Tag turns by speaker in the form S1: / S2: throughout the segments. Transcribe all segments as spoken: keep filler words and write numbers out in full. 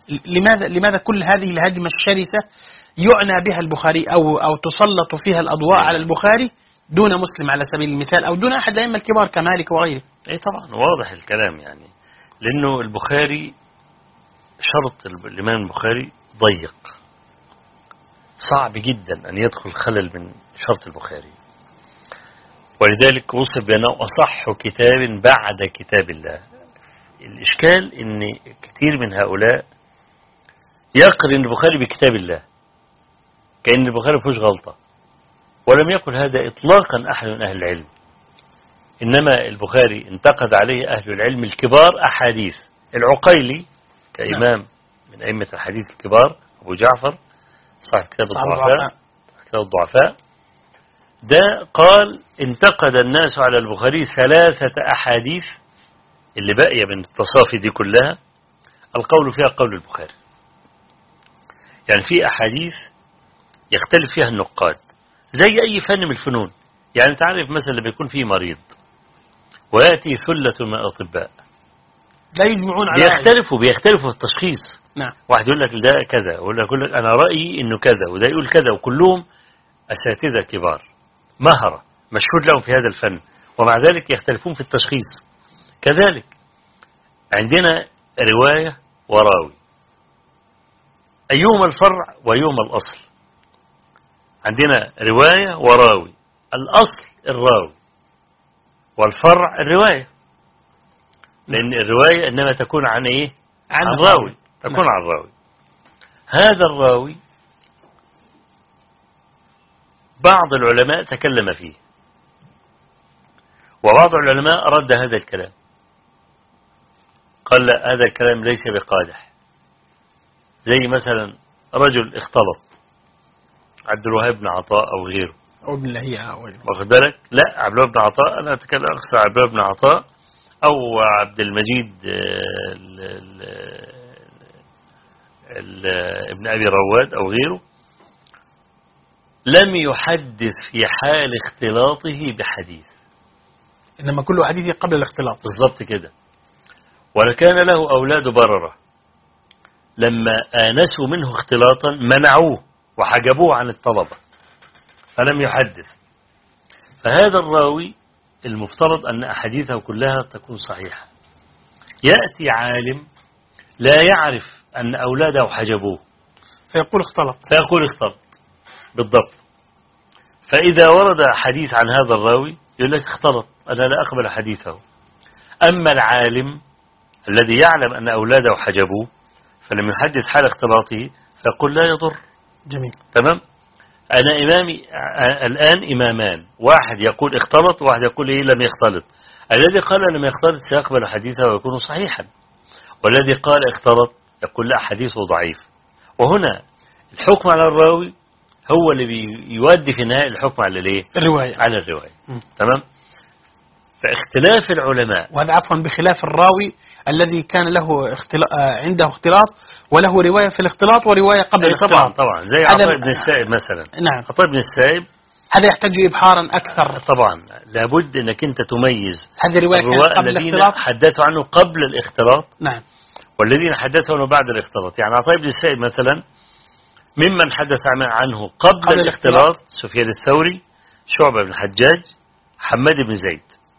S1: لماذا لماذا كل هذه الهجمة الشرسة يعنى بها البخاري أو أو تسلط فيها الأضواء على البخاري دون مسلم على سبيل المثال أو دون أحد الأئمة الكبار كمالك وغيره؟
S2: أي طبعا واضح الكلام، يعني لأنه البخاري شرط الإمام البخاري ضيق، صعب جدا أن يدخل خلل من شرط البخاري، ولذلك وصف بأنه أصح كتاب بعد كتاب الله. الإشكال أن كثير من هؤلاء يقرن البخاري بكتاب الله كأن البخاري فيهوش غلطة، ولم يقل هذا إطلاقا أحد من أهل العلم، إنما البخاري انتقد عليه أهل العلم الكبار أحاديث. العقيلي كإمام من أئمة الحديث الكبار أبو جعفر صاحب كتاب الضعفاء كتاب الضعفاء ده قال انتقد الناس على البخاري ثلاثة أحاديث اللي باقية من التصافي دي كلها القول فيها قول البخاري. يعني في أحاديث يختلف فيها النقاد زي أي فن من الفنون. يعني تعرف مثلا لما يكون فيه مريض ويأتي ثلة من الأطباء
S1: لا يجمعون على
S2: بيختلفوا بيختلفوا في التشخيص.
S1: نعم. واحد
S2: يقول لك ده كذا، يقول لك أنا رأيي إنه كذا، وده يقول كذا، وكلهم أساتذة كبار مهرة مشهود لهم في هذا الفن، ومع ذلك يختلفون في التشخيص. كذلك عندنا رواية وراوي، أيهما الفرع وأيهما الأصل؟ عندنا رواية وراوي، الأصل الراوي والفرع الرواية، لأن الرواية إنما تكون عن إيه؟ عن, عن راوي، تكون نعم. عن راوي. هذا الراوي بعض العلماء تكلم فيه، وبعض العلماء رد هذا الكلام، قال لا هذا الكلام ليس بقادح. زي مثلا رجل اختلط، عبد الوهاب بن عطاء أو غيره
S1: أو ابن لهيعة أو غيره،
S2: واخد بالك؟ لا عبد الوهاب بن عطاء، أنا أتكلم أقصى عبد الوهاب بن عطاء أو عبد المجيد ال ال ال ابن أبي رواد أو غيره، لم يحدث في حال اختلاطه بحديث،
S1: إنما كل حديث قبل الاختلاط.
S2: بالضبط كده. ولكان له أولاد بررة لما آنسوا منه اختلاطا منعوه وحجبوه عن الطلبة فلم يحدث. فهذا الراوي المفترض أن أحاديثه كلها تكون صحيحة. يأتي عالم لا يعرف أن أولاده حجبوه
S1: فيقول اختلط
S2: فيقول اختلط بالضبط. فإذا ورد حديث عن هذا الراوي يقول لك اختلط، أنا لا أقبل حديثه. أما العالم الذي يعلم أن أولاده حجبوه فلم يحدث حال اختلاطه فيقول لا يضر.
S1: جميل.
S2: تمام. أنا إمامي الآن إمامان، واحد يقول اختلط وواحد يقول إيه لم يختلط. الذي قال لم يختلط سيقبل حديثه ويكون صحيحا، والذي قال اختلط يقول لا حديثه ضعيف. وهنا الحكم على الراوي هو اللي بيودي في النهاية الحكم على الايه؟
S1: الرواية.
S2: على الرواية. م. تمام. فاختلاف العلماء،
S1: وهذا عفوا بخلاف الراوي الذي كان له اختلاط عنده اختلاط وله رواية في الاختلاط ورواية قبل الاختلاط.
S2: طبعا طبعا زي عطاء بن السائب مثلا.
S1: نعم.
S2: عطاء بن السائب
S1: هذا يحتاج إبحارا أكثر.
S2: طبعا لابد أنك أنت تميز
S1: هذه الرواية كانت قبل الاختلاط،
S2: حدثوا عنه قبل الاختلاط
S1: نعم،
S2: والذين حدثوا عنه بعد الاختلاط. يعني عطاء بن السائب مثلا ممن حدث عنه قبل, قبل الاختلاط سفيان الثوري، شعبة بن الحجاج، حماد بن زيد.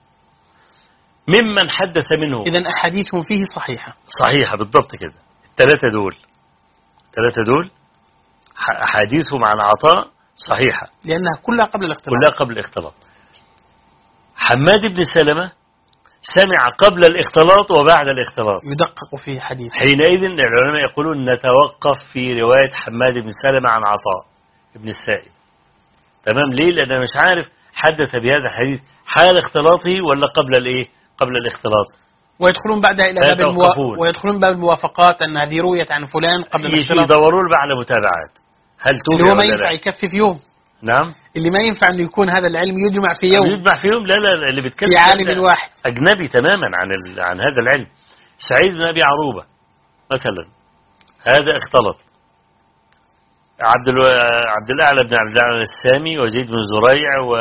S2: ممن حدث منه
S1: إذن أحاديثهم فيه صحيحة.
S2: صحيحة بالضبط كده. الثلاثة دول الثلاثة دول أحاديثهم عن عطاء صحيحة
S1: لأنها كلها قبل الاختلاط.
S2: كلها قبل الاختلاط. حماد بن سلمة سمع قبل الاختلاط وبعد الاختلاط،
S1: يدقق في حديث.
S2: حينئذ العلماء يقولون نتوقف في رواية حماد بن سلمة عن عطاء بن السائب. تمام. ليه؟ لأن أنا مش عارف حدث بهذا الحديث حال اختلاطه ولا قبل الايه؟ قبل الاختلاط.
S1: ويدخلون بعدها إلى باب الموا... ويدخلون باب الموافقات أن هذه رويت عن فلان قبل الاختلاط.
S2: يدوروا له على متابعات. هل توجد
S1: اللي هو ما ينفع يكفي في يوم.
S2: نعم.
S1: اللي ما ينفع أنه يكون هذا العلم يجمع في يوم.
S2: يجمع في يوم. لا لا اللي بيتكلم
S1: في عالم واحد
S2: أجنبي تماما عن ال... عن هذا العلم. سعيد بن أبي عروبة مثلا هذا اختلط. عبد ال... عبد الأعلى بن عبد الأعلى السامي وزيد بن زريع و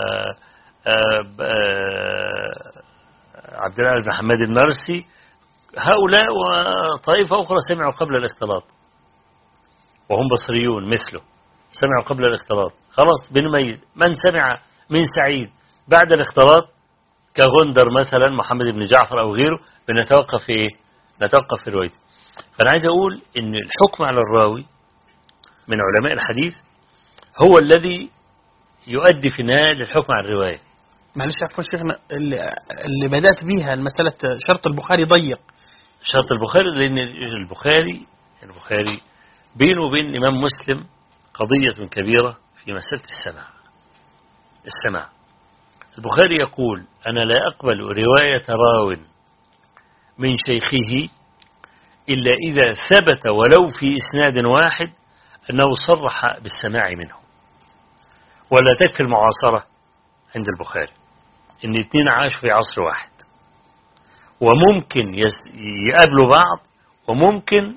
S2: عبد الأعلى بن محمد النرسي هؤلاء وطائفة أخرى سمعوا قبل الاختلاط وهم بصريون مثله، سمعوا قبل الاختلاط، خلاص بنميز من سمع من سعيد بعد الاختلاط كغندر مثلا محمد بن جعفر أو غيره، بنتوقف في إيه؟ نتوقف في روايته. فأنا عايز أقول إن الحكم على الراوي من علماء الحديث هو الذي يؤدي في النهاية للحكم على الرواية.
S1: معلش عفوا شيخنا، اللي, اللي بدأت بيها المسألة شرط البخاري ضيق.
S2: شرط البخاري لأن البخاري البخاري بينه وبين الإمام مسلم قضية كبيرة في مسألة السماع. السماع البخاري يقول أنا لا أقبل رواية راو من شيخه إلا إذا ثبت ولو في إسناد واحد أنه صرح بالسماع منه. ولا تكفي المعاصرة عند البخاري إن اثنين عاشوا في عصر واحد وممكن يقابلوا بعض وممكن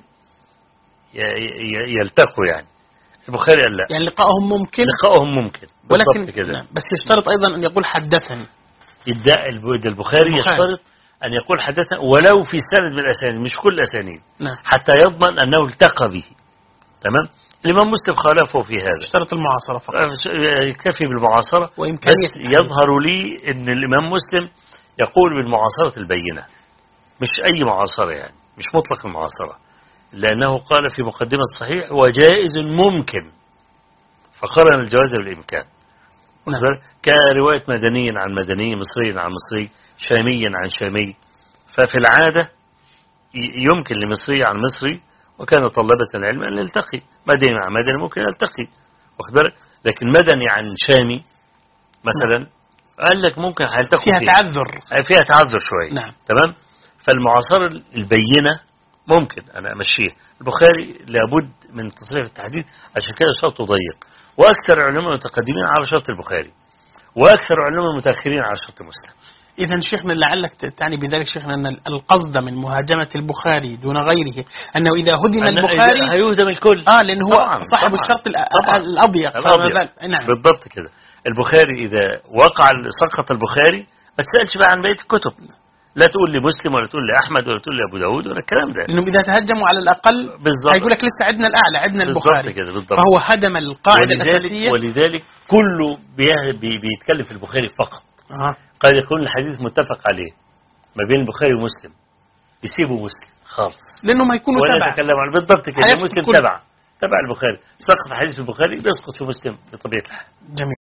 S2: يلتقوا، يعني البخاري قال لا،
S1: يعني لقائهم ممكن
S2: لقائهم ممكن
S1: ولكن
S2: كده.
S1: نعم. بس يشترط أيضا أن يقول حدثني.
S2: يدعي البخاري يشترط أن يقول حدثنا ولو في سند من الأسانيد، مش كل الأسانيد،
S1: نعم.
S2: حتى يضمن أنه التقى به. تمام. الإمام مسلم خالفه في هذا،
S1: اشترط المعاصرة فقط،
S2: يكتفي بالمعاصرة. بس يظهر لي أن الإمام مسلم يقول بالمعاصرة البينة، مش أي معاصرة، يعني مش مطلق المعاصرة، لأنه قال في مقدمة صحيح وجائز ممكن، فقرن الجواز بالإمكان.
S1: نعم.
S2: كرواية مدني عن مدني، مصري عن مصري، شامي عن شامي. ففي العادة يمكن لمصري عن مصري وكان طلبة العلم أن يلتقي، مدني مع مدني ممكن يلتقي، لكن مدني عن شامي مثلا نعم. قال لك ممكن هيلتقوا
S1: فيها, فيها تعذر
S2: فيها تعذر شوية.
S1: نعم.
S2: تمام. فالمعاصرة البينة ممكن أنا أمشيه. البخاري لابد من تصريح التحديث، عشان كده شرطه ضيق، وأكثر علماء المتقدمين على شرط البخاري وأكثر علماء المتأخرين على شرط مسلم.
S1: إذا شيخنا لعلك تعني بذلك شيخنا أن القصد من مهاجمة البخاري دون غيره أنه إذا هدم البخاري
S2: هيهدم الكل.
S1: آه لأن هو
S2: طبعاً
S1: صاحب
S2: طبعاً
S1: الشرط
S2: طبعاً
S1: الأضيق.
S2: الأضيق.
S1: نعم.
S2: بالضبط كده. البخاري إذا وقع سقط البخاري ما تسألش بقى عن بقية الكتب، لا تقول لي مسلم ولا تقول لي أحمد ولا تقول لي أبو داود ولا الكلام ده،
S1: لأنهم إذا تهجموا على الأقل هيقول لك لسه عدنا الأعلى، عدنا البخاري
S2: كده بالضبط.
S1: فهو هدم القاعدة
S2: ولذلك
S1: الأساسية.
S2: ولذلك كله بي بيتكلم في البخاري فقط.
S1: آه.
S2: قد يكون الحديث متفق عليه ما بين البخاري ومسلم، يسيبوا مسلم خالص
S1: لأنهم هيكونوا تبع،
S2: ولا يتكلموا عن بالضبط كده. مسلم تبع تبع البخاري، سقط حديث البخاري بيسقط في مسلم بطبيعة الحال.
S1: جميل.